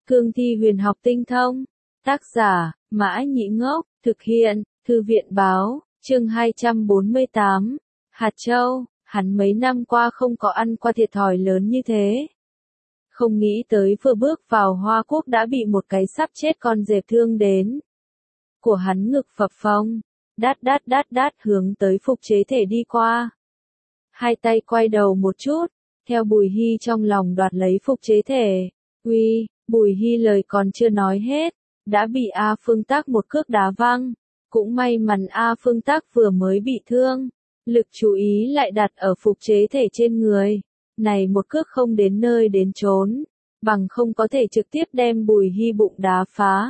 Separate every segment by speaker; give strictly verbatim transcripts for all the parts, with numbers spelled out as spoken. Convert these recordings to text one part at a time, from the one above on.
Speaker 1: Cương thi huyền học tinh thông. Tác giả, Mã Nhĩ Ngốc, thực hiện, Thư viện Báo, chương hai trăm bốn mươi tám. Hạt Châu, hắn mấy năm qua không có ăn qua thiệt thòi lớn như thế. Không nghĩ tới vừa bước vào Hoa Quốc đã bị một cái sắp chết con dẹp thương đến. Của hắn ngực phập phồng, đát đát đát đát hướng tới Phục Chế Thể đi qua. Hai tay quay đầu một chút, theo Bùi Hy trong lòng đoạt lấy Phục Chế Thể. Uy, Bùi Hy lời còn chưa nói hết, đã bị A Phương Tác một cước đá văng. Cũng may mắn A Phương Tác vừa mới bị thương, lực chú ý lại đặt ở Phục Chế Thể trên người. Này một cước không đến nơi đến chốn, bằng không có thể trực tiếp đem Bùi Hy bụng đá phá.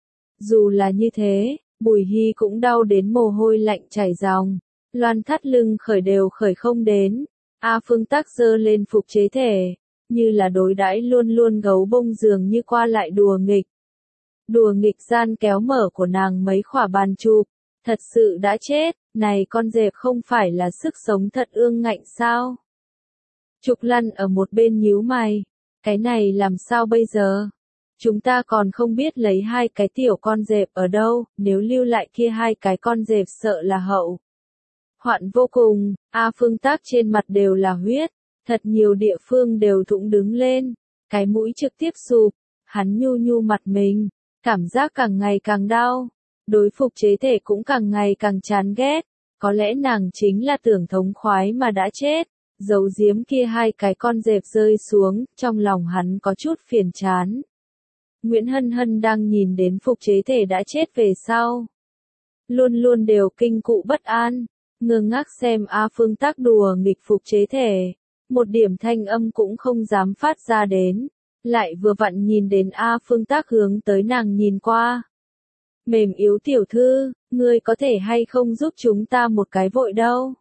Speaker 1: Dù là như thế, Bùi Hy cũng đau đến mồ hôi lạnh chảy ròng, loan thắt lưng khởi đều khởi không đến. A Phương Tác giơ lên Phục Chế Thể, như là đối đãi luôn luôn gấu bông dường như qua lại đùa nghịch. Đùa nghịch gian kéo mở của nàng mấy khỏa bàn chụp, thật sự đã chết, này con dẹp không phải là sức sống thật ương ngạnh sao? Trục Lăn ở một bên nhíu mày, cái này làm sao bây giờ? Chúng ta còn không biết lấy hai cái tiểu con dẹp ở đâu, nếu lưu lại kia hai cái con dẹp sợ là hậu. Hoạn vô cùng, A Phương Tác trên mặt đều là huyết, thật nhiều địa phương đều thủng đứng lên, cái mũi trực tiếp sụp, hắn nhu nhu mặt mình, cảm giác càng ngày càng đau, đối Phục Chế Thể cũng càng ngày càng chán ghét, có lẽ nàng chính là tưởng thống khoái mà đã chết. Giấu giếm kia hai cái con dẹp rơi xuống, trong lòng hắn có chút phiền chán. Nguyễn Hân Hân đang nhìn đến Phục Chế Thể đã chết về sau. Luôn luôn đều kinh cụ bất an, ngơ ngác xem A Phương Tác đùa nghịch Phục Chế Thể. Một điểm thanh âm cũng không dám phát ra đến. Lại vừa vặn nhìn đến A Phương Tác hướng tới nàng nhìn qua. Mềm yếu tiểu thư, ngươi có thể hay không giúp chúng ta một cái vội đâu.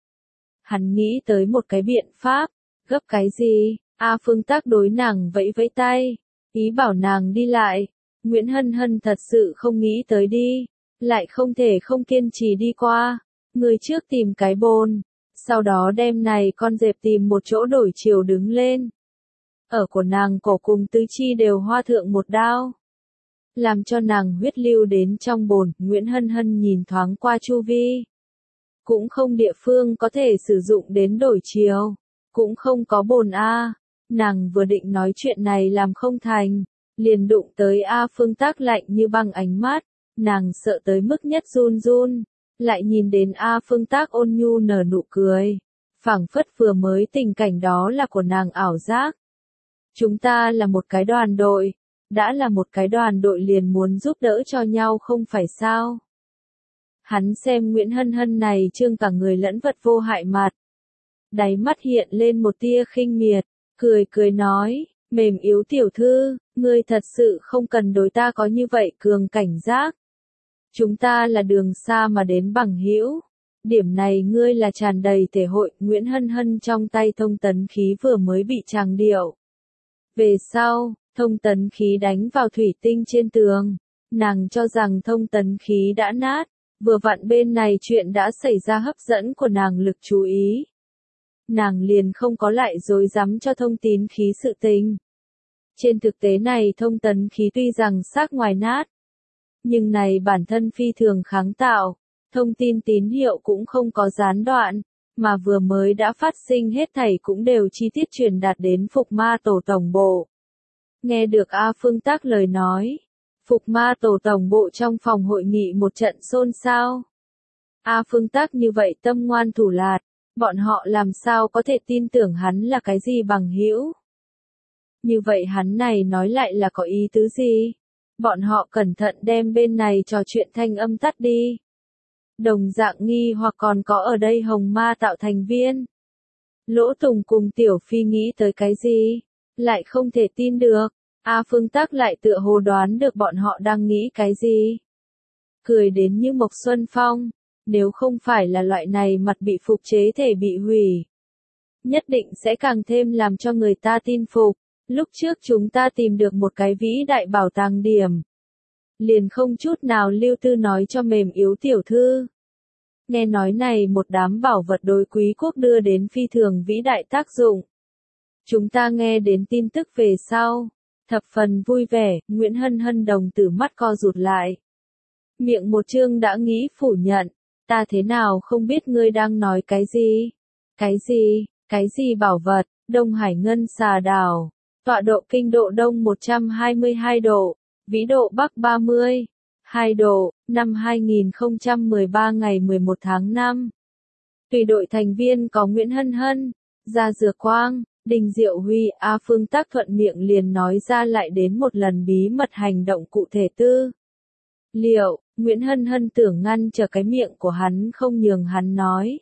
Speaker 1: Hắn nghĩ tới một cái biện pháp, gấp cái gì, A Phương Tác đối nàng vẫy vẫy tay, ý bảo nàng đi lại. Nguyễn Hân Hân thật sự không nghĩ tới đi, lại không thể không kiên trì đi qua. Người trước tìm cái bồn, sau đó đem này con dẹp tìm một chỗ đổi chiều đứng lên. Ở của nàng cổ cùng tứ chi đều hoa thượng một đao. Làm cho nàng huyết lưu đến trong bồn, Nguyễn Hân Hân nhìn thoáng qua chu vi. Cũng không địa phương có thể sử dụng đến đổi chiều, cũng không có bồn A. Nàng vừa định nói chuyện này làm không thành, liền đụng tới A Phương Tác lạnh như băng ánh mắt, nàng sợ tới mức nhất run run, lại nhìn đến A Phương Tác ôn nhu nở nụ cười, phảng phất vừa mới tình cảnh đó là của nàng ảo giác. Chúng ta là một cái đoàn đội, đã là một cái đoàn đội liền muốn giúp đỡ cho nhau không phải sao? Hắn xem Nguyễn Hân Hân này trương cả người lẫn vật vô hại mặt. Đáy mắt hiện lên một tia khinh miệt, cười cười nói, mềm yếu tiểu thư, ngươi thật sự không cần đối ta có như vậy cường cảnh giác. Chúng ta là đường xa mà đến bằng hữu. Điểm này ngươi là tràn đầy thể hội. Nguyễn Hân Hân trong tay thông tấn khí vừa mới bị tràng điệu. Về sau, thông tấn khí đánh vào thủy tinh trên tường. Nàng cho rằng thông tấn khí đã nát. Vừa vặn bên này chuyện đã xảy ra hấp dẫn của nàng lực chú ý. Nàng liền không có lại dối dám cho thông tín khí sự tình. Trên thực tế này thông tấn khí tuy rằng xác ngoài nát, nhưng này bản thân phi thường kháng tạo, thông tin tín hiệu cũng không có gián đoạn, mà vừa mới đã phát sinh hết thảy cũng đều chi tiết truyền đạt đến Phục Ma Tổ tổng bộ. Nghe được A Phương Tác lời nói. Phục Ma Tổ tổng bộ trong phòng hội nghị một trận xôn xao. A Phương Tác như vậy tâm ngoan thủ lạt, bọn họ làm sao có thể tin tưởng hắn là cái gì bằng hữu? Như vậy hắn này nói lại là có ý tứ gì? Bọn họ cẩn thận đem bên này trò chuyện thanh âm tắt đi. Đồng dạng nghi hoặc còn có ở đây Hồng Ma tạo thành viên. Lỗ Tùng cùng Tiểu Phi nghĩ tới cái gì? Lại không thể tin được. A Phương Tác lại tựa hồ đoán được bọn họ đang nghĩ cái gì. Cười đến như Mộc Xuân Phong, nếu không phải là loại này mặt bị Phục Chế Thể bị hủy. Nhất định sẽ càng thêm làm cho người ta tin phục. Lúc trước chúng ta tìm được một cái vĩ đại bảo tàng điểm. Liền không chút nào lưu tư nói cho mềm yếu tiểu thư. Nghe nói này một đám bảo vật đối quý quốc đưa đến phi thường vĩ đại tác dụng. Chúng ta nghe đến tin tức về sau. Thập phần vui vẻ, Nguyễn Hân Hân đồng tử mắt co rụt lại. Miệng một chương đã nghĩ phủ nhận, ta thế nào không biết ngươi đang nói cái gì? Cái gì, cái gì bảo vật, Đông Hải Ngân Xà Đảo, tọa độ kinh độ Đông một trăm hai mươi hai độ, vĩ độ Bắc ba mươi hai độ, năm hai nghìn không trăm mười ba ngày mười một tháng năm. Tùy đội thành viên có Nguyễn Hân Hân, Gia Dược Quang, Đinh Diệu Huy, A Phương Tác thuận miệng liền nói ra lại đến một lần bí mật hành động cụ thể tư. Liệu, Nguyễn Hân Hân tưởng ngăn trở cái miệng của hắn không nhường hắn nói.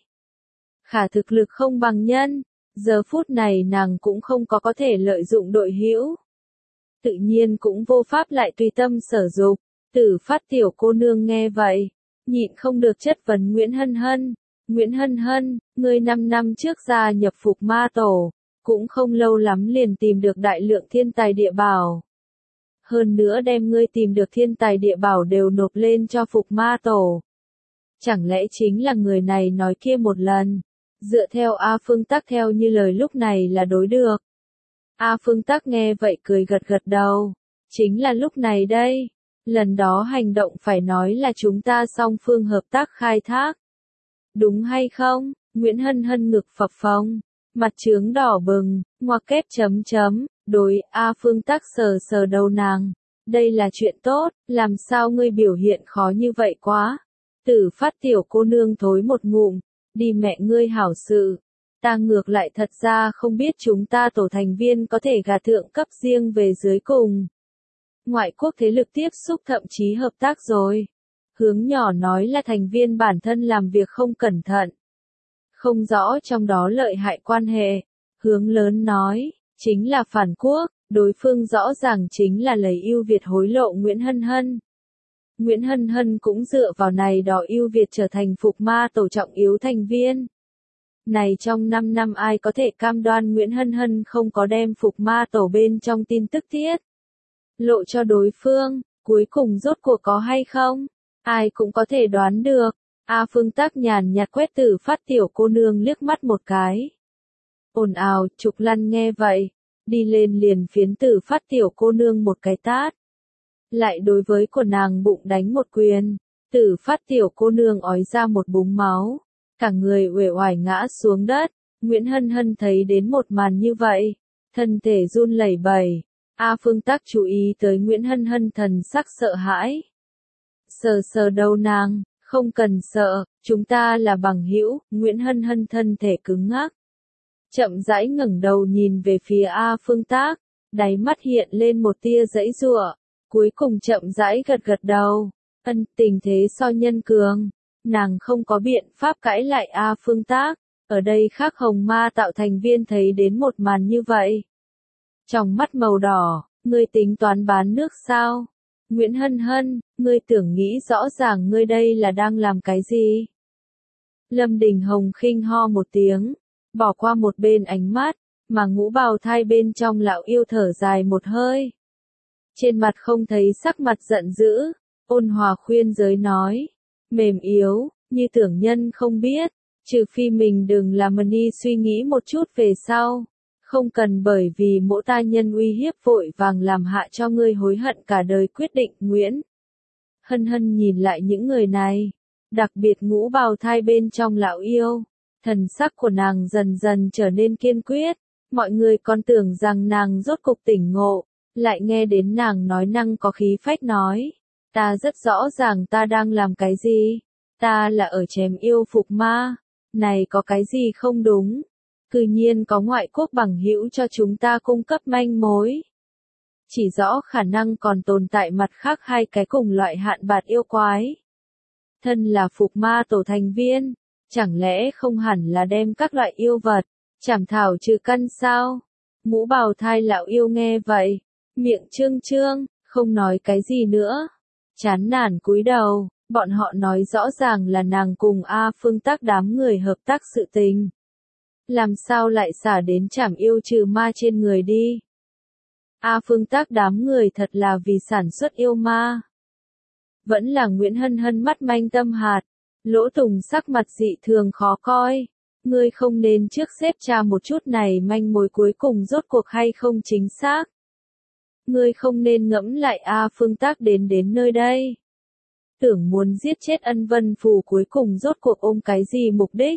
Speaker 1: Khả thực lực không bằng nhân, giờ phút này nàng cũng không có có thể lợi dụng đội hữu. Tự nhiên cũng vô pháp lại tùy tâm sở dục, Tử Phát tiểu cô nương nghe vậy, nhịn không được chất vấn Nguyễn Hân Hân. Nguyễn Hân Hân, ngươi năm năm trước gia nhập Phục Ma Tổ, cũng không lâu lắm liền tìm được đại lượng thiên tài địa bảo. Hơn nữa đem ngươi tìm được thiên tài địa bảo đều nộp lên cho Phục Ma Tổ. Chẳng lẽ chính là người này nói kia một lần, dựa theo A Phương Tắc theo như lời lúc này là đối được. A Phương Tắc nghe vậy cười gật gật đầu, chính là lúc này đây, lần đó hành động phải nói là chúng ta song phương hợp tác khai thác. Đúng hay không? Nguyễn Hân Hân ngực phập phồng, mặt trướng đỏ bừng, ngoặc kép chấm chấm, đối A Phương Tắc sờ sờ đầu nàng. Đây là chuyện tốt, làm sao ngươi biểu hiện khó như vậy quá? Tử Phát tiểu cô nương thối một ngụm, đi mẹ ngươi hảo sự. Ta ngược lại thật ra không biết chúng ta tổ thành viên có thể gà thượng cấp riêng về dưới cùng. Ngoại quốc thế lực tiếp xúc thậm chí hợp tác rồi. Hướng nhỏ nói là thành viên bản thân làm việc không cẩn thận. Không rõ trong đó lợi hại quan hệ. Hướng lớn nói, chính là phản quốc, đối phương rõ ràng chính là lấy ưu việt hối lộ Nguyễn Hân Hân. Nguyễn Hân Hân cũng dựa vào này đỏ ưu việt trở thành Phục Ma Tổ trọng yếu thành viên. Này trong năm năm ai có thể cam đoan Nguyễn Hân Hân không có đem Phục Ma Tổ bên trong tin tức thiết lộ cho đối phương, cuối cùng rốt cuộc có hay không? Ai cũng có thể đoán được. A Phương Tắc nhàn nhạt quét Tử Phát tiểu cô nương liếc mắt một cái. Ồn ào, Trục Lăn nghe vậy, đi lên liền phiến Tử Phát tiểu cô nương một cái tát. Lại đối với của nàng bụng đánh một quyền, Tử Phát tiểu cô nương ói ra một búng máu, cả người uể oải ngã xuống đất. Nguyễn Hân Hân thấy đến một màn như vậy, thân thể run lẩy bẩy. A Phương Tắc chú ý tới Nguyễn Hân Hân thần sắc sợ hãi. Sờ sờ đầu nàng, không cần sợ, chúng ta là bằng hữu. Nguyễn Hân Hân thân thể cứng ngắc. Chậm rãi ngẩng đầu nhìn về phía A Phương Tắc, đáy mắt hiện lên một tia giãy giụa, cuối cùng chậm rãi gật gật đầu. Ân, tình thế so nhân cường, nàng không có biện pháp cãi lại A Phương Tắc. Ở đây khác hồng ma tạo thành viên thấy đến một màn như vậy. Trong mắt màu đỏ, ngươi tính toán bán nước sao? Nguyễn Hân Hân, ngươi tưởng nghĩ rõ ràng ngươi đây là đang làm cái gì? Lâm Đình Hồng khinh ho một tiếng, bỏ qua một bên ánh mắt, mà Ngũ Bào Thai bên trong lão yêu thở dài một hơi. Trên mặt không thấy sắc mặt giận dữ, ôn hòa khuyên giới nói, mềm yếu, như tưởng nhân không biết, trừ phi mình đừng làm mani suy nghĩ một chút về sau. Không cần bởi vì mỗi ta nhân uy hiếp vội vàng làm hạ cho ngươi hối hận cả đời quyết định. Nguyễn Hân Hân nhìn lại những người này, đặc biệt Ngũ Bào Thai bên trong lão yêu, thần sắc của nàng dần dần trở nên kiên quyết. Mọi người còn tưởng rằng nàng rốt cục tỉnh ngộ, lại nghe đến nàng nói năng có khí phách nói, ta rất rõ ràng ta đang làm cái gì, ta là ở chém yêu Phục Ma, này có cái gì không đúng? Cư nhiên có ngoại quốc bằng hữu cho chúng ta cung cấp manh mối. Chỉ rõ khả năng còn tồn tại mặt khác hai cái cùng loại hạn bạt yêu quái. Thân là Phục Ma Tổ thành viên, chẳng lẽ không hẳn là đem các loại yêu vật, chảm thảo trừ căn sao? Ngũ Bào Thai lão yêu nghe vậy, miệng trương trương, không nói cái gì nữa. Chán nản cúi đầu, bọn họ nói rõ ràng là nàng cùng A Phương Tắc đám người hợp tác sự tình. Làm sao lại xả đến chảm yêu trừ ma trên người đi? A Phương Tắc đám người thật là vì sản xuất yêu ma. Vẫn là Nguyễn Hân Hân mắt manh tâm hạt, Lỗ Tùng sắc mặt dị thường khó coi. Ngươi không nên trước xếp tra một chút này manh mối cuối cùng rốt cuộc hay không chính xác. Ngươi không nên ngẫm lại A Phương Tác đến đến nơi đây. Tưởng muốn giết chết Ân Vân Phù cuối cùng rốt cuộc ôm cái gì mục đích?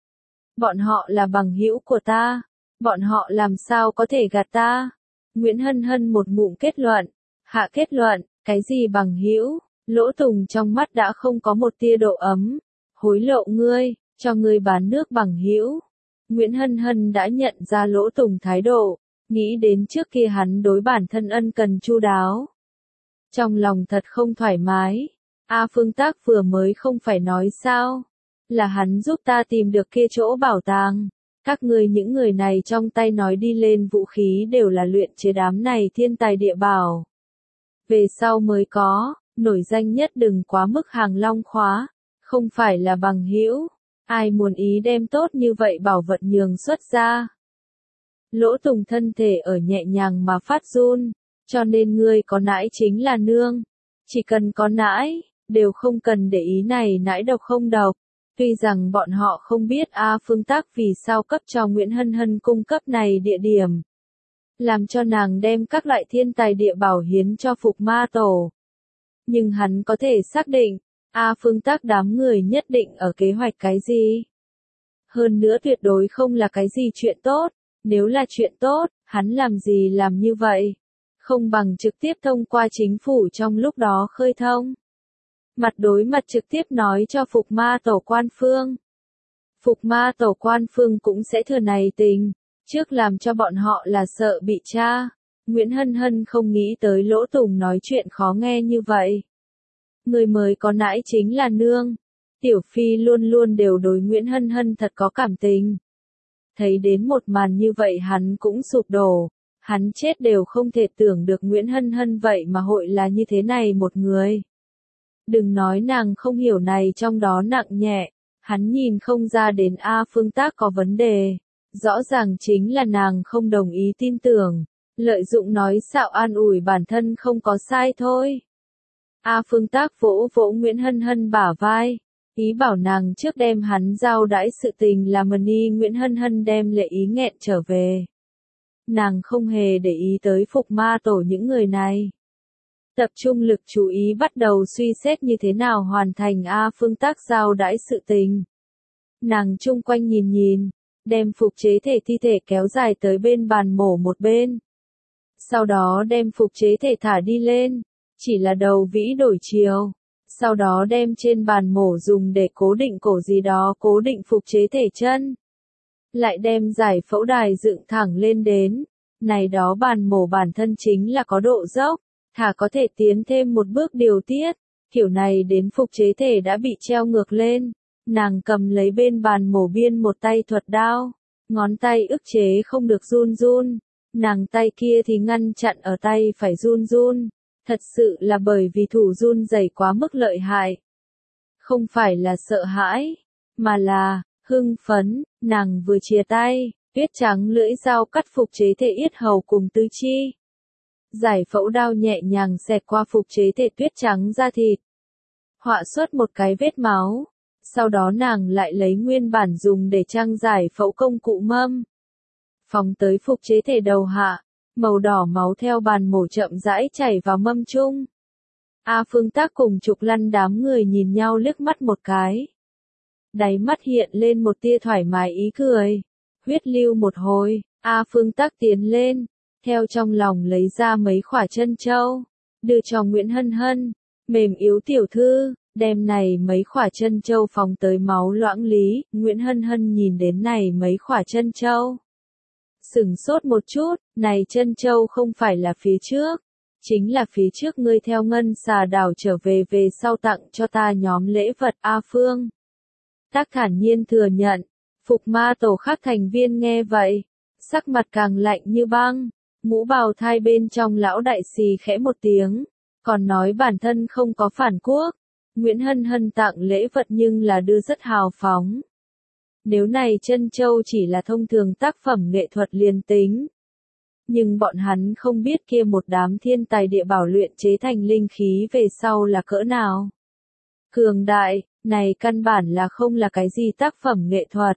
Speaker 1: Bọn họ là bằng hữu của ta. Bọn họ làm sao có thể gạt ta? Nguyễn Hân Hân một ngụm kết luận. Hạ kết luận, cái gì bằng hữu? Lỗ Tùng trong mắt đã không có một tia độ ấm. Hối lộ ngươi, cho ngươi bán nước bằng hữu. Nguyễn Hân Hân đã nhận ra Lỗ Tùng thái độ, nghĩ đến trước kia hắn đối bản thân ân cần chu đáo. Trong lòng thật không thoải mái. A Phương Tác vừa mới không phải nói sao? Là hắn giúp ta tìm được kia chỗ bảo tàng. Các ngươi những người này trong tay nói đi lên vũ khí đều là luyện chế đám này thiên tài địa bảo. Về sau mới có, nổi danh nhất đừng quá mức hàng long khóa, không phải là bằng hữu. Ai muốn ý đem tốt như vậy bảo vật nhường xuất ra. Lỗ Tùng thân thể ở nhẹ nhàng mà phát run, cho nên ngươi có nãi chính là nương. Chỉ cần có nãi, đều không cần để ý này nãi độc không độc. Tuy rằng bọn họ không biết A Phương Tác vì sao cấp cho Nguyễn Hân Hân cung cấp này địa điểm. Làm cho nàng đem các loại thiên tài địa bảo hiến cho Phục Ma Tổ. Nhưng hắn có thể xác định, A Phương Tác đám người nhất định ở kế hoạch cái gì. Hơn nữa tuyệt đối không là cái gì chuyện tốt, nếu là chuyện tốt, hắn làm gì làm như vậy. Không bằng trực tiếp thông qua chính phủ trong lúc đó khơi thông. Mặt đối mặt trực tiếp nói cho Phục Ma Tổ quan phương. Phục Ma Tổ quan phương cũng sẽ thừa này tình, trước làm cho bọn họ là sợ bị tra. Nguyễn Hân Hân không nghĩ tới Lỗ Tùng nói chuyện khó nghe như vậy. Người mới có nãi chính là nương. Tiểu Phi luôn luôn đều đối Nguyễn Hân Hân thật có cảm tình. Thấy đến một màn như vậy hắn cũng sụp đổ. Hắn chết đều không thể tưởng được Nguyễn Hân Hân vậy mà hội là như thế này một người. Đừng nói nàng không hiểu này trong đó nặng nhẹ, hắn nhìn không ra đến A Phương Tác có vấn đề. Rõ ràng chính là nàng không đồng ý tin tưởng, lợi dụng nói xạo an ủi bản thân không có sai thôi. A Phương Tác vỗ vỗ Nguyễn Hân Hân bả vai, ý bảo nàng trước đem hắn giao đãi sự tình là mần y. Nguyễn Hân Hân đem lệ ý nghẹn trở về. Nàng không hề để ý tới Phục Ma Tổ những người này. Tập trung lực chú ý bắt đầu suy xét như thế nào hoàn thành A Phương Tác giao đãi sự tình. Nàng chung quanh nhìn nhìn, đem phục chế thể thi thể kéo dài tới bên bàn mổ một bên. Sau đó đem phục chế thể thả đi lên, chỉ là đầu vĩ đổi chiều. Sau đó đem trên bàn mổ dùng để cố định cổ gì đó cố định phục chế thể chân. Lại đem giải phẫu đài dựng thẳng lên đến. Này đó bàn mổ bản thân chính là có độ dốc, thả có thể tiến thêm một bước điều tiết. Kiểu này đến phục chế thể đã bị treo ngược lên. Nàng cầm lấy bên bàn mổ biên một tay thuật đao. Ngón tay ức chế không được run run. Nàng tay kia thì ngăn chặn ở tay phải run run. Thật sự là bởi vì thủ run rẩy quá mức lợi hại. Không phải là sợ hãi, mà là hưng phấn. Nàng vừa chia tay, tuyết trắng lưỡi dao cắt phục chế thể yết hầu cùng tứ chi. Giải phẫu đao nhẹ nhàng xẹt qua phục chế thể tuyết trắng da thịt. Họa xuất một cái vết máu. Sau đó nàng lại lấy nguyên bản dùng để trang giải phẫu công cụ mâm. Phóng tới phục chế thể đầu hạ. Màu đỏ máu theo bàn mổ chậm rãi chảy vào mâm chung. A Phương Tác cùng Trục Lăn đám người nhìn nhau liếc mắt một cái. Đáy mắt hiện lên một tia thoải mái ý cười. Huyết lưu một hồi, A Phương Tác tiến lên, theo trong lòng lấy ra mấy khỏa chân châu, đưa cho Nguyễn Hân Hân. Mềm yếu tiểu thư, đem này mấy khỏa chân châu phóng tới máu loãng lý. Nguyễn Hân Hân nhìn đến này mấy khỏa chân châu. Sửng sốt một chút, này chân châu không phải là phía trước, chính là phía trước ngươi theo ngân xà đảo trở về về sau tặng cho ta nhóm lễ vật. A Phương Tác thản nhiên thừa nhận. Phục Ma Tổ khác thành viên nghe vậy, sắc mặt càng lạnh như băng. Mũ bào thai bên trong lão đại xì khẽ một tiếng, còn nói bản thân không có phản quốc. Nguyễn Hân Hân tặng lễ vật nhưng là đưa rất hào phóng. Nếu này chân châu chỉ là thông thường tác phẩm nghệ thuật liền tính. Nhưng bọn hắn không biết kia một đám thiên tài địa bảo luyện chế thành linh khí về sau là cỡ nào. Cường đại, này căn bản là không là cái gì tác phẩm nghệ thuật,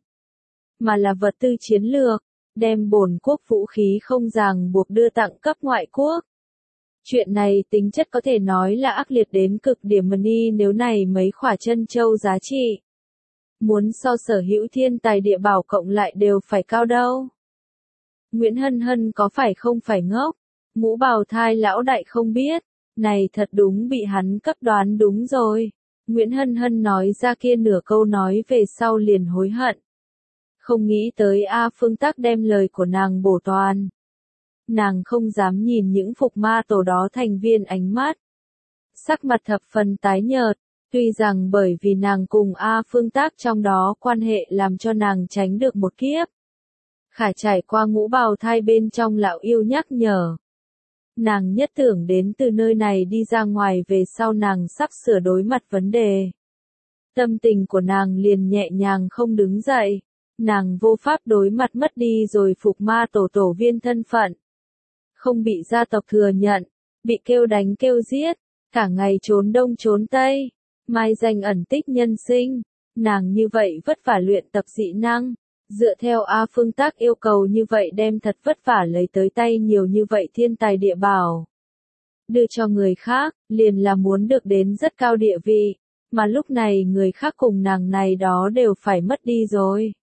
Speaker 1: mà là vật tư chiến lược, đem bổn quốc vũ khí không ràng buộc đưa tặng cấp ngoại quốc. Chuyện này tính chất có thể nói là ác liệt đến cực điểm mà ni nếu này mấy khỏa chân châu giá trị. Muốn so sở hữu thiên tài địa bảo cộng lại đều phải cao đâu. Nguyễn Hân Hân có phải không phải ngốc, Ngũ Bào Thai lão đại không biết, này thật đúng bị hắn cấp đoán đúng rồi. Nguyễn Hân Hân nói ra kia nửa câu nói về sau liền hối hận. Không nghĩ tới A Phương Tắc đem lời của nàng bổ toàn. Nàng không dám nhìn những phục ma tổ đó thành viên ánh mắt. Sắc mặt thập phần tái nhợt, tuy rằng bởi vì nàng cùng A Phương Tắc trong đó quan hệ làm cho nàng tránh được một kiếp. Khả trải qua Ngũ Bào Thai bên trong lão yêu nhắc nhở. Nàng nhất tưởng đến từ nơi này đi ra ngoài về sau nàng sắp sửa đối mặt vấn đề. Tâm tình của nàng liền nhẹ nhàng không đứng dậy. Nàng vô pháp đối mặt mất đi rồi phục ma tổ tổ viên thân phận. Không bị gia tộc thừa nhận, bị kêu đánh kêu giết, cả ngày trốn đông trốn tây, mai danh ẩn tích nhân sinh. Nàng như vậy vất vả luyện tập dị năng. Dựa theo A Phương Tắc yêu cầu như vậy đem thật vất vả lấy tới tay nhiều như vậy thiên tài địa bảo. Đưa cho người khác, liền là muốn được đến rất cao địa vị, mà lúc này người khác cùng nàng này đó đều phải mất đi rồi.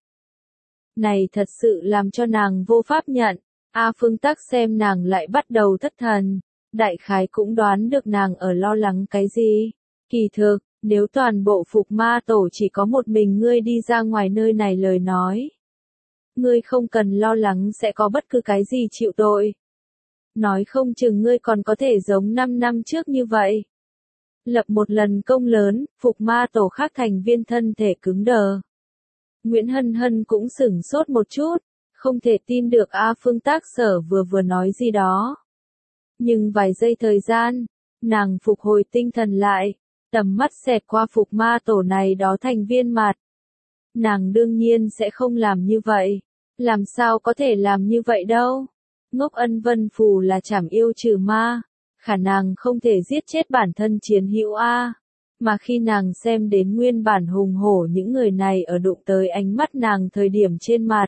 Speaker 1: Này thật sự làm cho nàng vô pháp nhận, A Phương Tắc xem nàng lại bắt đầu thất thần, đại khái cũng đoán được nàng ở lo lắng cái gì. Kỳ thực, nếu toàn bộ phục ma tổ chỉ có một mình ngươi đi ra ngoài nơi này lời nói. Ngươi không cần lo lắng sẽ có bất cứ cái gì chịu tội. Nói không chừng ngươi còn có thể giống năm năm trước như vậy. Lập một lần công lớn, phục ma tổ khác thành viên thân thể cứng đờ. Nguyễn Hân Hân cũng sửng sốt một chút, không thể tin được A Phương Tắc sở vừa vừa nói gì đó. Nhưng vài giây thời gian, nàng phục hồi tinh thần lại, tầm mắt xẹt qua phục ma tổ này đó thành viên mặt. Nàng đương nhiên sẽ không làm như vậy. Làm sao có thể làm như vậy đâu? Ngốc Ân Vân Phù là trảm yêu trừ ma, khả năng không thể giết chết bản thân chiến hữu A. Mà khi nàng xem đến nguyên bản hùng hổ những người này ở đụng tới ánh mắt nàng thời điểm trên mặt.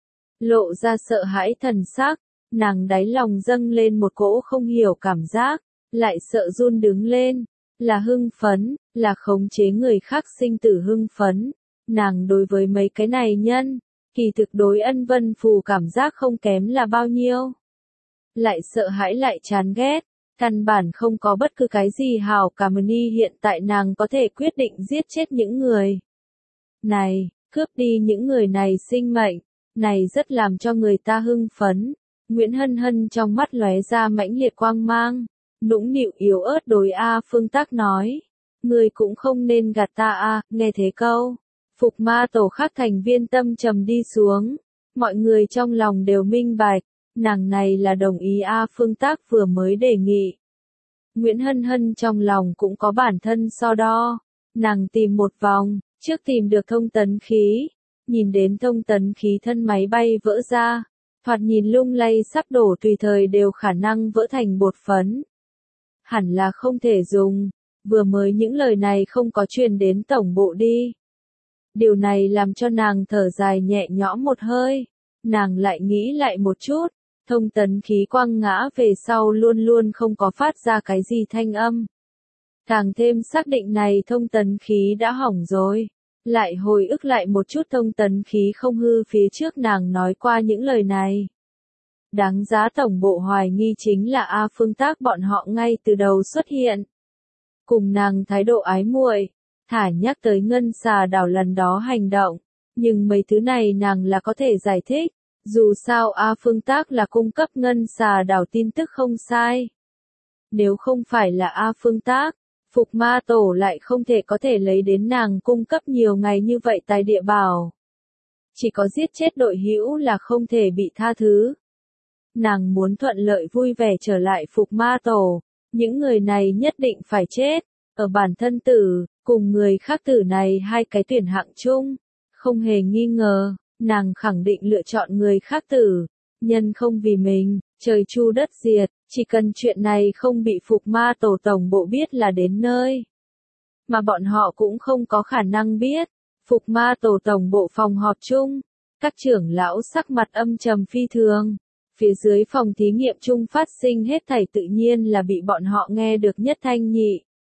Speaker 1: Lộ ra sợ hãi thần sắc, nàng đáy lòng dâng lên một cỗ không hiểu cảm giác, lại sợ run đứng lên, là hưng phấn, là khống chế người khác sinh tử hưng phấn. Nàng đối với mấy cái này nhân, kỳ thực đối Ân Vân Phù cảm giác không kém là bao nhiêu. Lại sợ hãi lại chán ghét, căn bản không có bất cứ cái gì hảo cảm ni hiện tại nàng có thể quyết định giết chết những người này, cướp đi những người này sinh mệnh, này rất làm cho người ta hưng phấn. Nguyễn Hân Hân trong mắt lóe ra mãnh liệt quang mang, nũng nịu yếu ớt đối A Phương Tắc nói, người cũng không nên gạt ta a, nghe thế câu. Phục ma tổ khác thành viên tâm trầm đi xuống, mọi người trong lòng đều minh bạch, nàng này là đồng ý A Phương Tắc vừa mới đề nghị. Nguyễn Hân Hân trong lòng cũng có bản thân so đo, nàng tìm một vòng, trước tìm được thông tấn khí, nhìn đến thông tấn khí thân máy bay vỡ ra, thoạt nhìn lung lay sắp đổ tùy thời đều khả năng vỡ thành bột phấn. Hẳn là không thể dùng, vừa mới những lời này không có truyền đến tổng bộ đi. Điều này làm cho nàng thở dài nhẹ nhõm một hơi, nàng lại nghĩ lại một chút, thông tấn khí quăng ngã về sau luôn luôn không có phát ra cái gì thanh âm. Càng thêm xác định này thông tấn khí đã hỏng rồi, lại hồi ức lại một chút thông tấn khí không hư phía trước nàng nói qua những lời này. Đáng giá tổng bộ hoài nghi chính là A Phương Tắc bọn họ ngay từ đầu xuất hiện. Cùng nàng thái độ ái muội, thả nhắc tới ngân xà đảo lần đó hành động, nhưng mấy thứ này nàng là có thể giải thích, dù sao A Phương Tắc là cung cấp ngân xà đảo tin tức không sai. Nếu không phải là A Phương Tắc, Phục Ma Tổ lại không thể có thể lấy đến nàng cung cấp nhiều ngày như vậy tài địa bảo. Chỉ có giết chết đội hữu là không thể bị tha thứ. Nàng muốn thuận lợi vui vẻ trở lại Phục Ma Tổ, những người này nhất định phải chết, ở bản thân tử, cùng người khác tử này hai cái tuyển hạng chung, không hề nghi ngờ, nàng khẳng định lựa chọn người khác tử, nhân không vì mình, trời chu đất diệt, chỉ cần chuyện này không bị Phục Ma Tổ tổng bộ biết là đến nơi. Mà bọn họ cũng không có khả năng biết, Phục Ma Tổ tổng bộ phòng họp chung, các trưởng lão sắc mặt âm trầm phi thường. Phía dưới phòng thí nghiệm chung phát sinh hết thảy tự nhiên là bị bọn họ nghe được nhất thanh nhị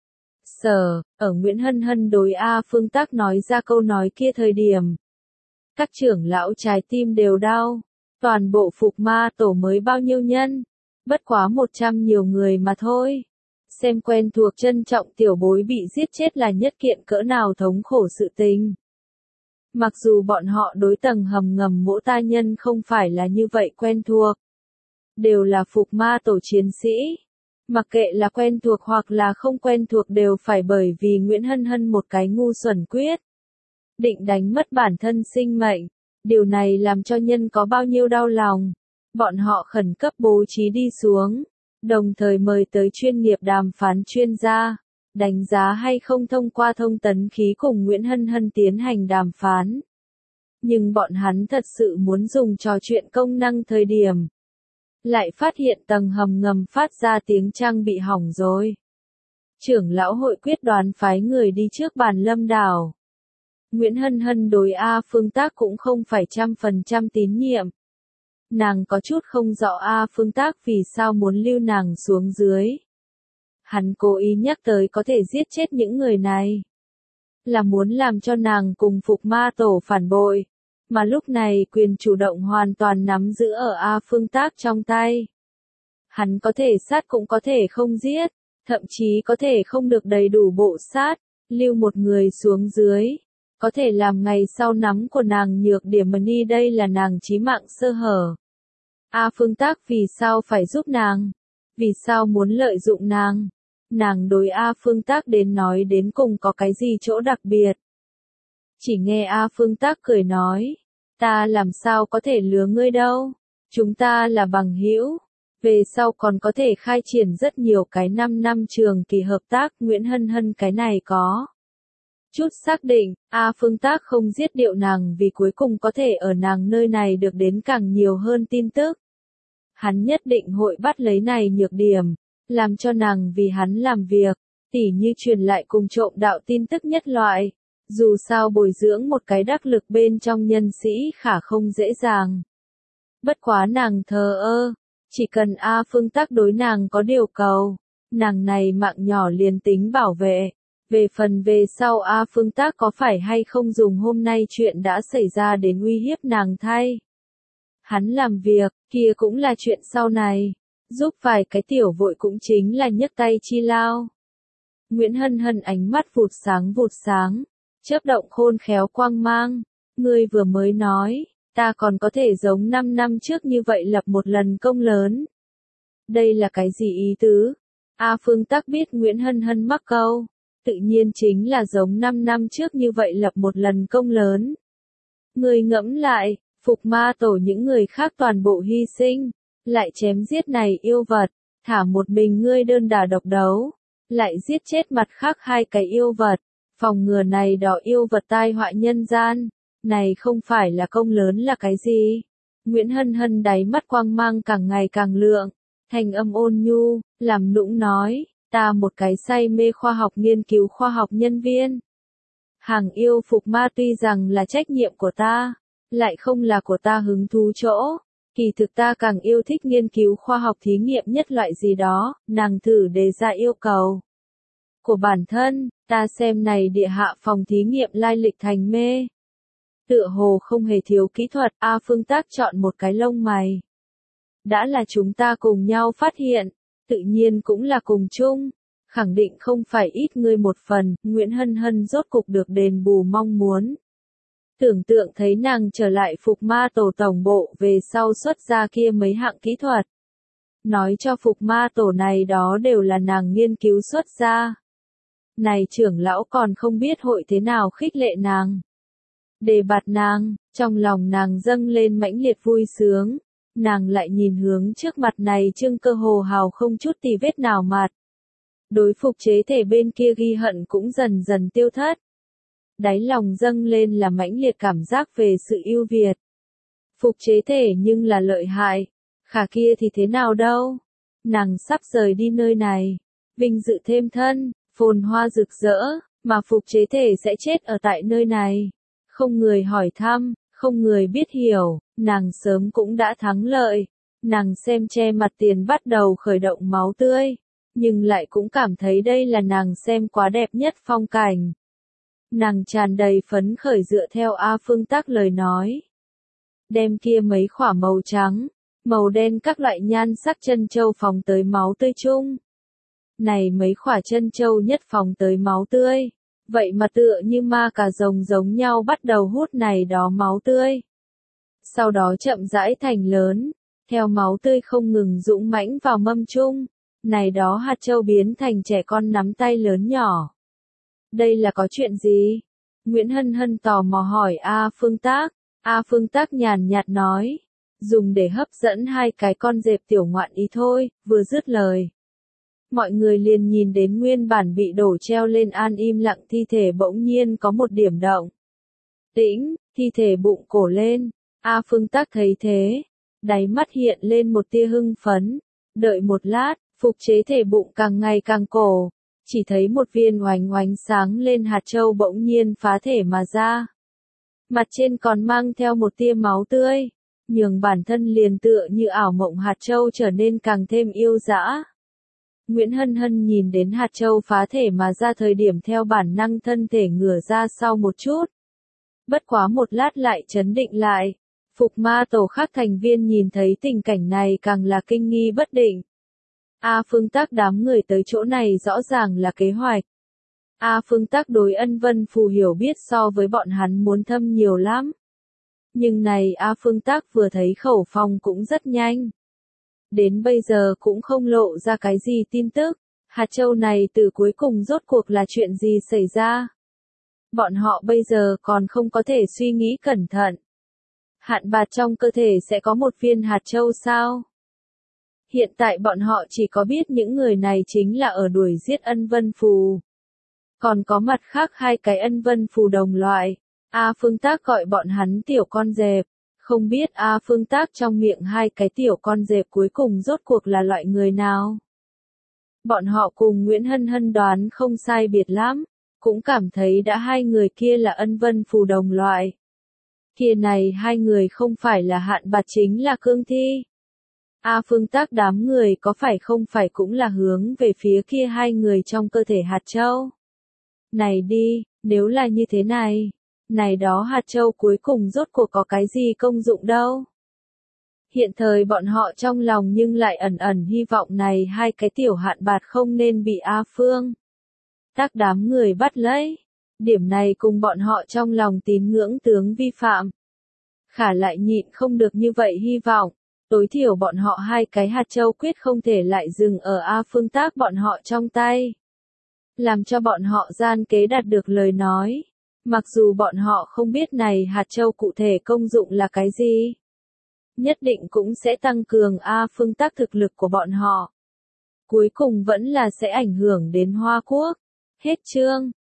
Speaker 1: sở, ở Nguyễn Hân Hân đối A Phương Tác nói ra câu nói kia thời điểm. Các trưởng lão trái tim đều đau, toàn bộ Phục Ma Tổ mới bao nhiêu nhân, bất quá một trăm nhiều người mà thôi. Xem quen thuộc trân trọng tiểu bối bị giết chết là nhất kiện cỡ nào thống khổ sự tình. Mặc dù bọn họ đối tầng hầm ngầm mỗ ta nhân không phải là như vậy quen thuộc. Đều là Phục Ma Tổ chiến sĩ. Mặc kệ là quen thuộc hoặc là không quen thuộc đều phải bởi vì Nguyễn Hân Hân một cái ngu xuẩn quyết. Định đánh mất bản thân sinh mệnh. Điều này làm cho nhân có bao nhiêu đau lòng. Bọn họ khẩn cấp bố trí đi xuống. Đồng thời mời tới chuyên nghiệp đàm phán chuyên gia. Đánh giá hay không thông qua thông tấn khí cùng Nguyễn Hân Hân tiến hành đàm phán. Nhưng bọn hắn thật sự muốn dùng trò chuyện công năng thời điểm. Lại phát hiện tầng hầm ngầm phát ra tiếng trang bị hỏng rồi. Trưởng lão hội quyết đoán phái người đi trước bàn lâm đảo. Nguyễn Hân Hân đối A Phương Tác cũng không phải trăm phần trăm tín nhiệm. Nàng có chút không rõ A Phương Tác vì sao muốn lưu nàng xuống dưới. Hắn cố ý nhắc tới có thể giết chết những người này. Là muốn làm cho nàng cùng Phục Ma Tổ phản bội. Mà lúc này quyền chủ động hoàn toàn nắm giữ ở A Phương Tác trong tay. Hắn có thể sát cũng có thể không giết, thậm chí có thể không được đầy đủ bộ sát, lưu một người xuống dưới. Có thể làm ngày sau nắm của nàng nhược điểm mà đi đây là nàng chí mạng sơ hở. A Phương Tác vì sao phải giúp nàng? Vì sao muốn lợi dụng nàng? Nàng đối A Phương Tác đến nói đến cùng có cái gì chỗ đặc biệt? Chỉ nghe A Phương Tác cười nói, ta làm sao có thể lừa ngươi đâu, chúng ta là bằng hữu, về sau còn có thể khai triển rất nhiều cái năm năm trường kỳ hợp tác. Nguyễn Hân Hân cái này có chút xác định, A Phương Tác không giết điệu nàng vì cuối cùng có thể ở nàng nơi này được đến càng nhiều hơn tin tức. Hắn nhất định hội bắt lấy này nhược điểm, làm cho nàng vì hắn làm việc, tỉ như truyền lại cùng trộm đạo tin tức nhất loại. Dù sao bồi dưỡng một cái đắc lực bên trong nhân sĩ khả không dễ dàng. Bất quá nàng thờ ơ, chỉ cần A Phương Tác đối nàng có điều cầu, nàng này mạng nhỏ liền tính bảo vệ. Về phần về sau A Phương Tác có phải hay không dùng hôm nay chuyện đã xảy ra đến uy hiếp nàng thay. Hắn làm việc, kia cũng là chuyện sau này, giúp vài cái tiểu vội cũng chính là nhấc tay chi lao. Nguyễn Hân Hân ánh mắt vụt sáng vụt sáng. Chớp động khôn khéo quang mang, ngươi vừa mới nói, ta còn có thể giống năm năm trước như vậy lập một lần công lớn. Đây là cái gì ý tứ? A Phương Tác biết Nguyễn Hân Hân mắc câu, tự nhiên chính là giống năm năm trước như vậy lập một lần công lớn. Ngươi ngẫm lại, Phục Ma Tổ những người khác toàn bộ hy sinh, lại chém giết này yêu vật, thả một mình ngươi đơn đả độc đấu, lại giết chết mặt khác hai cái yêu vật. Phòng ngừa này đó yêu vật tai họa nhân gian, này không phải là công lớn là cái gì? Nguyễn Hân Hân đáy mắt quang mang càng ngày càng lượng, thành âm ôn nhu, làm nũng nói, ta một cái say mê khoa học nghiên cứu khoa học nhân viên. Hàng yêu Phục Ma tuy rằng là trách nhiệm của ta, lại không là của ta hứng thú chỗ, kỳ thực ta càng yêu thích nghiên cứu khoa học thí nghiệm nhất loại gì đó, nàng thử đề ra yêu cầu của bản thân. Ta xem này địa hạ phòng thí nghiệm lai lịch thành mê. Tựa hồ không hề thiếu kỹ thuật, A Phương Tác chọn một cái lông mày. Đã là chúng ta cùng nhau phát hiện, tự nhiên cũng là cùng chung, khẳng định không phải ít người một phần. Nguyễn Hân Hân rốt cục được đền bù mong muốn. Tưởng tượng thấy nàng trở lại Phục Ma Tổ tổng bộ về sau xuất ra kia mấy hạng kỹ thuật. Nói cho Phục Ma Tổ này đó đều là nàng nghiên cứu xuất ra. Này trưởng lão còn không biết hội thế nào khích lệ nàng. Đề bạt nàng, trong lòng nàng dâng lên mãnh liệt vui sướng. Nàng lại nhìn hướng trước mặt này trưng cơ hồ hào không chút tì vết nào mặt. Đối phục chế thể bên kia ghi hận cũng dần dần tiêu thất. Đáy lòng dâng lên là mãnh liệt cảm giác về sự ưu việt. Phục chế thể nhưng là lợi hại. Khả kia thì thế nào đâu. Nàng sắp rời đi nơi này. Vinh dự thêm thân. Phồn hoa rực rỡ, mà phục chế thể sẽ chết ở tại nơi này. Không người hỏi thăm, không người biết hiểu, nàng sớm cũng đã thắng lợi. Nàng xem che mặt tiền bắt đầu khởi động máu tươi, nhưng lại cũng cảm thấy đây là nàng xem quá đẹp nhất phong cảnh. Nàng tràn đầy phấn khởi dựa theo A Phương Tắc lời nói. Đem kia mấy khỏa màu trắng, màu đen các loại nhan sắc chân châu phóng tới máu tươi chung. Này mấy khỏa chân châu nhất phóng tới máu tươi, vậy mà tựa như ma cà rồng giống nhau bắt đầu hút này đó máu tươi. Sau đó chậm rãi thành lớn, theo máu tươi không ngừng dũng mãnh vào mâm chung, này đó hạt châu biến thành trẻ con nắm tay lớn nhỏ. Đây là có chuyện gì? Nguyễn Hân Hân tò mò hỏi A Phương Tác. A Phương Tác nhàn nhạt nói, dùng để hấp dẫn hai cái con dẹp tiểu ngoạn ý thôi, vừa dứt lời. Mọi người liền nhìn đến nguyên bản bị đổ treo lên an im lặng thi thể bỗng nhiên có một điểm động. Tĩnh, thi thể bụng cổ lên, A Phương Tác thấy thế, đáy mắt hiện lên một tia hưng phấn, đợi một lát, phục chế thể bụng càng ngày càng cổ, chỉ thấy một viên oánh oánh sáng lên hạt châu bỗng nhiên phá thể mà ra. Mặt trên còn mang theo một tia máu tươi, nhường bản thân liền tựa như ảo mộng hạt châu trở nên càng thêm yêu dã. Nguyễn Hân Hân nhìn đến hạt châu phá thể mà ra thời điểm theo bản năng thân thể ngửa ra sau một chút. Bất quá một lát lại chấn định lại. Phục ma tổ khác thành viên nhìn thấy tình cảnh này càng là kinh nghi bất định. A Phương Tác đám người tới chỗ này rõ ràng là kế hoạch. A Phương Tác đối Ân Vân Phù hiểu biết so với bọn hắn muốn thâm nhiều lắm. Nhưng này A Phương Tác vừa thấy khẩu phong cũng rất nhanh. Đến bây giờ cũng không lộ ra cái gì tin tức. Hạt châu này từ cuối cùng rốt cuộc là chuyện gì xảy ra. Bọn họ bây giờ còn không có thể suy nghĩ cẩn thận. Hạn bạt trong cơ thể sẽ có một viên hạt châu sao? Hiện tại bọn họ chỉ có biết những người này chính là ở đuổi giết Ân Vân Phù. Còn có mặt khác hai cái Ân Vân Phù đồng loại. A Phương Tác gọi bọn hắn tiểu con dẹp. Không biết A Phương Tác trong miệng hai cái tiểu con dẹp cuối cùng rốt cuộc là loại người nào? Bọn họ cùng Nguyễn Hân Hân đoán không sai biệt lắm. Cũng cảm thấy đã hai người kia là Ân Vân Phù đồng loại. Kia này hai người không phải là Hạn Bạt chính là Cương Thi. A Phương Tác đám người có phải không phải cũng là hướng về phía kia hai người trong cơ thể hạt châu. Này đi, nếu là như thế này, này đó hạt châu cuối cùng rốt cuộc có cái gì công dụng đâu. Hiện thời bọn họ trong lòng nhưng lại ẩn ẩn hy vọng này hai cái tiểu Hạn Bạt không nên bị A Phương Tác đám người bắt lấy. Điểm này cùng bọn họ trong lòng tín ngưỡng tướng vi phạm. Khả lại nhịn không được như vậy hy vọng. Tối thiểu bọn họ hai cái hạt châu quyết không thể lại dừng ở A Phương Tác bọn họ trong tay. Làm cho bọn họ gian kế đạt được lời nói. Mặc dù bọn họ không biết này hạt châu cụ thể công dụng là cái gì. Nhất định cũng sẽ tăng cường A Phương Tác thực lực của bọn họ. Cuối cùng vẫn là sẽ ảnh hưởng đến Hoa Quốc. Hết chương.